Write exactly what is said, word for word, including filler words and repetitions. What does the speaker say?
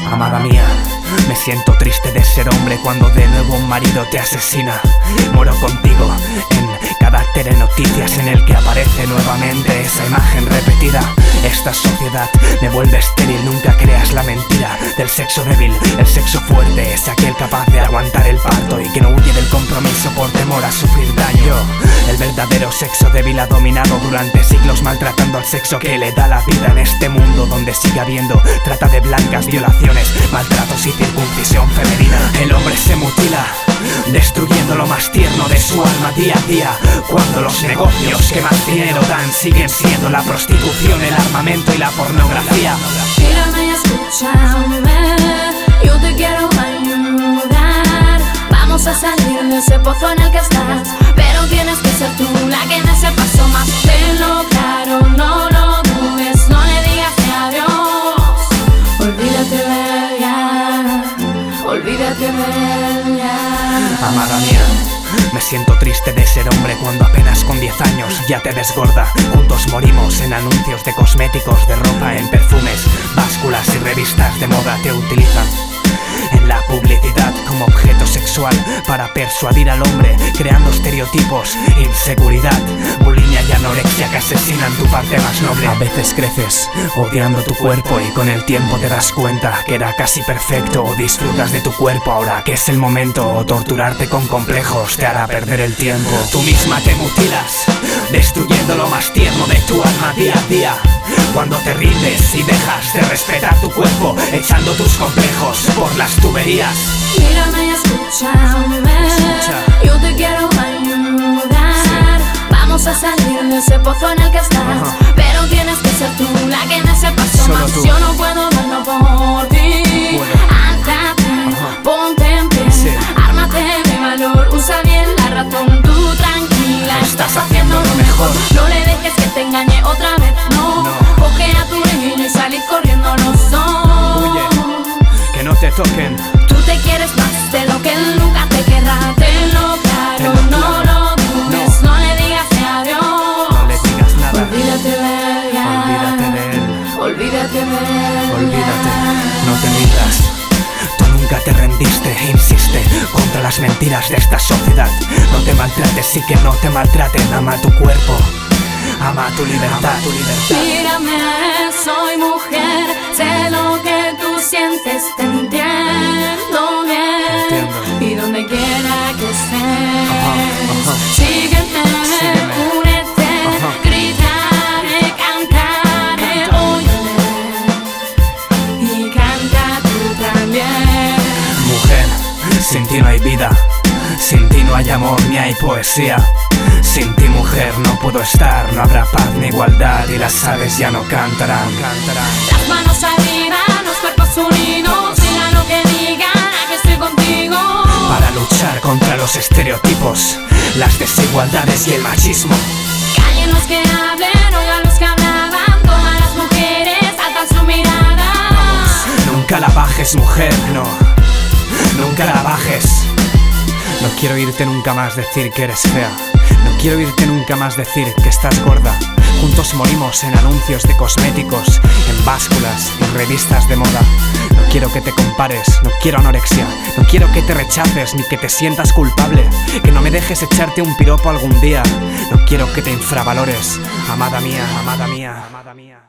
Amada mía, me siento triste de ser hombre cuando de nuevo un marido te asesina. Muero contigo en cada telenoticias en el que aparece nuevamente esa imagen repetida. Esta sociedad me vuelve estéril, nunca creas la mentira del sexo débil. El sexo fuerte es aquel capaz de aguantar el parto y que no huye del compromiso por temor a sufrir daño. El verdadero sexo débil ha dominado durante siglos, maltratando al sexo que le da la vida en este mundo donde sigue habiendo trata de blancas, violaciones, maltratos y circuncisión femenina. El hombre se mutila, destruyendo lo más tierno de su alma día a día, cuando los negocios que más dinero dan siguen siendo la prostitución, el armamento y la pornografía. Mírame y escúchame, yo te quiero ayudar. Vamos a salir de ese pozo en el que estás, pero tienes que ser tú la que en ese paso más. Tenlo claro, no lo dudes, no le digas adiós. Olvídate de ella, olvídate de ella. Amada mía, me siento triste de ser hombre cuando apenas con diez años ya te ves gorda. Juntos morimos en anuncios de cosméticos, de ropa, en perfumes, básculas y revistas de moda. Te utilizan en la publicidad como objeto sexual para persuadir al hombre, creando estereotipos, inseguridad, bulimia y anorexia que asesinan tu parte más noble. A veces creces odiando tu cuerpo y con el tiempo te das cuenta que era casi perfecto, o disfrutas de tu cuerpo ahora que es el momento, o torturarte con complejos te hará perder el tiempo. Tú misma te mutilas, destruyendo lo más tierno de tu alma día a día, cuando te rindes y dejas de respetar tu cuerpo, echando tus complejos por las tuberías. Mírame y escúchame, Escucha. yo te quiero ayudar. Sí. Vamos a salir de ese pozo en el que estás, uh-huh. pero tienes que ser tú la que en ese paso Solo más. Tú. Yo no puedo darlo por ti. Bueno. Ántate, uh-huh. ponte en pie, sí. ármate de valor, usa bien la razón, tú tranquila, estás haciendo lo mejor. No le dejes que te engañe otra vez, no, no. Coge a tu niño y salid corriendo los dos. Huye, que no te toquen. Tú te quieres más de lo que él nunca te querrá. Tenlo claro, Tenlo no claro. lo dudes, no. no le digas adiós. No le digas nada. Olvídate de ella, Olvídate de él. olvídate de ella. Olvídate, no te rindas. Tú nunca te rendiste, insiste contra las mentiras de esta sociedad. No te maltrates y que no te maltraten. Ama tu cuerpo, ama tu libertad, tu libertad. Mírame, soy mujer, sé lo que tú sientes, te entiendo bien. Entiendo. Y donde quiera que estés, Ajá, ajá. sígueme, Sígueme. únete, Ajá. gritaré, cantaré, óyeme y canta tú también. Mujer, sin ti no hay vida, sin ti no hay amor ni hay poesía. Sin ti, mujer, no puedo estar, no habrá paz ni igualdad y las aves ya no cantarán. cantarán. Las manos arriba, los cuerpos unidos, digan lo que digan, aquí estoy contigo. Para luchar contra los estereotipos, las desigualdades y el machismo. Callen los que hablen, oigan los que hablaban, todas las mujeres alzan su mirada. Vamos, nunca la bajes, mujer, no, nunca la bajes. No quiero oírte nunca más decir que eres fea. No quiero oírte nunca más decir que estás gorda. Juntos morimos en anuncios de cosméticos, en básculas y revistas de moda. No quiero que te compares, no quiero anorexia. No quiero que te rechaces ni que te sientas culpable. Que no me dejes echarte un piropo algún día. No quiero que te infravalores, amada mía, amada mía, amada mía.